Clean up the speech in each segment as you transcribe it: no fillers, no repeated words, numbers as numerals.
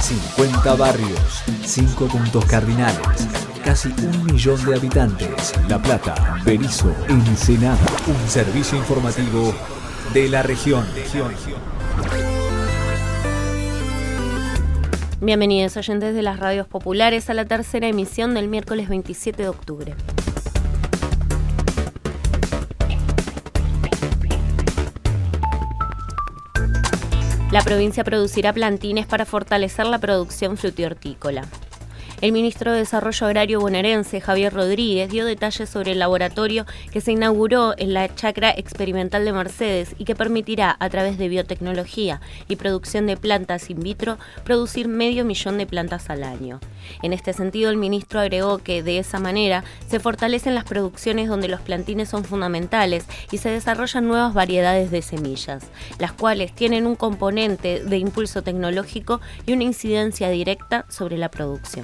50 barrios, 5 puntos cardinales, casi 1 millón de habitantes. La Plata, Berisso, Ensenada. Un servicio informativo de la región. Bienvenidos oyentes de las radios populares a la tercera emisión del miércoles 27 de octubre. La provincia producirá plantines para fortalecer la producción frutihortícola. El ministro de Desarrollo Agrario bonaerense, Javier Rodríguez, dio detalles sobre el laboratorio que se inauguró en la Chacra Experimental de Mercedes y que permitirá, a través de biotecnología y producción de plantas in vitro, producir 500.000 de plantas al año. En este sentido, el ministro agregó que, de esa manera, se fortalecen las producciones donde los plantines son fundamentales y se desarrollan nuevas variedades de semillas, las cuales tienen un componente de impulso tecnológico y una incidencia directa sobre la producción.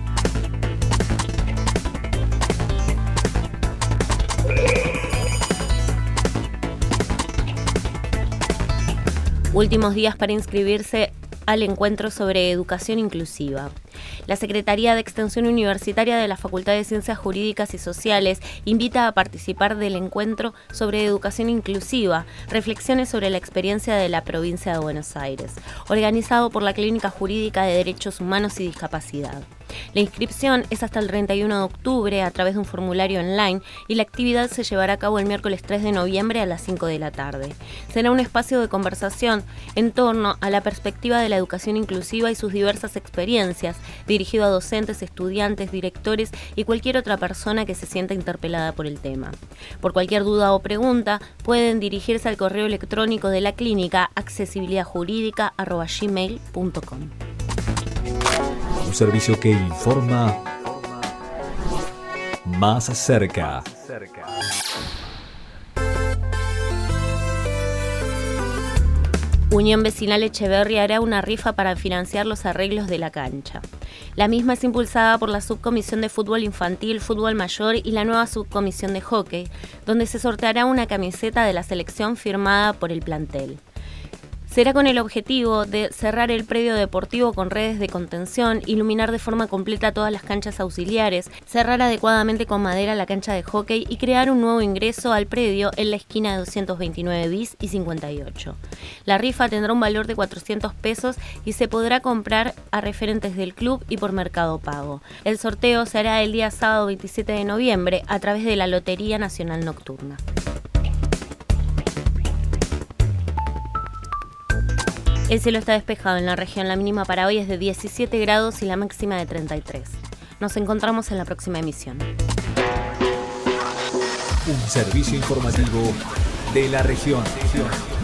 Últimos días para inscribirse al encuentro sobre educación inclusiva. La Secretaría de Extensión Universitaria de la Facultad de Ciencias Jurídicas y Sociales invita a participar del encuentro sobre educación inclusiva, reflexiones sobre la experiencia de la provincia de Buenos Aires, organizado por la Clínica Jurídica de Derechos Humanos y Discapacidad. La inscripción es hasta el 31 de octubre a través de un formulario online y la actividad se llevará a cabo el miércoles 3 de noviembre a las 5 de la tarde. Será un espacio de conversación en torno a la perspectiva de la educación inclusiva y sus diversas experiencias, dirigido a docentes, estudiantes, directores y cualquier otra persona que se sienta interpelada por el tema. Por cualquier duda o pregunta, pueden dirigirse al correo electrónico de la clínica accesibilidadjurídica@gmail.com. Un servicio que informa más cerca. Unión Vecinal Echeverri hará una rifa para financiar los arreglos de la cancha. La misma es impulsada por la Subcomisión de Fútbol Infantil, Fútbol Mayor y la nueva Subcomisión de Hockey, donde se sorteará una camiseta de la selección firmada por el plantel. Será con el objetivo de cerrar el predio deportivo con redes de contención, iluminar de forma completa todas las canchas auxiliares, cerrar adecuadamente con madera la cancha de hockey y crear un nuevo ingreso al predio en la esquina de 229 bis y 58. La rifa tendrá un valor de 400 pesos y se podrá comprar a referentes del club y por Mercado Pago. El sorteo se hará el día sábado 27 de noviembre a través de la Lotería Nacional Nocturna. El cielo está despejado en la región, la mínima para hoy es de 17 grados y la máxima de 33. Nos encontramos en la próxima emisión. Un servicio informativo de la región.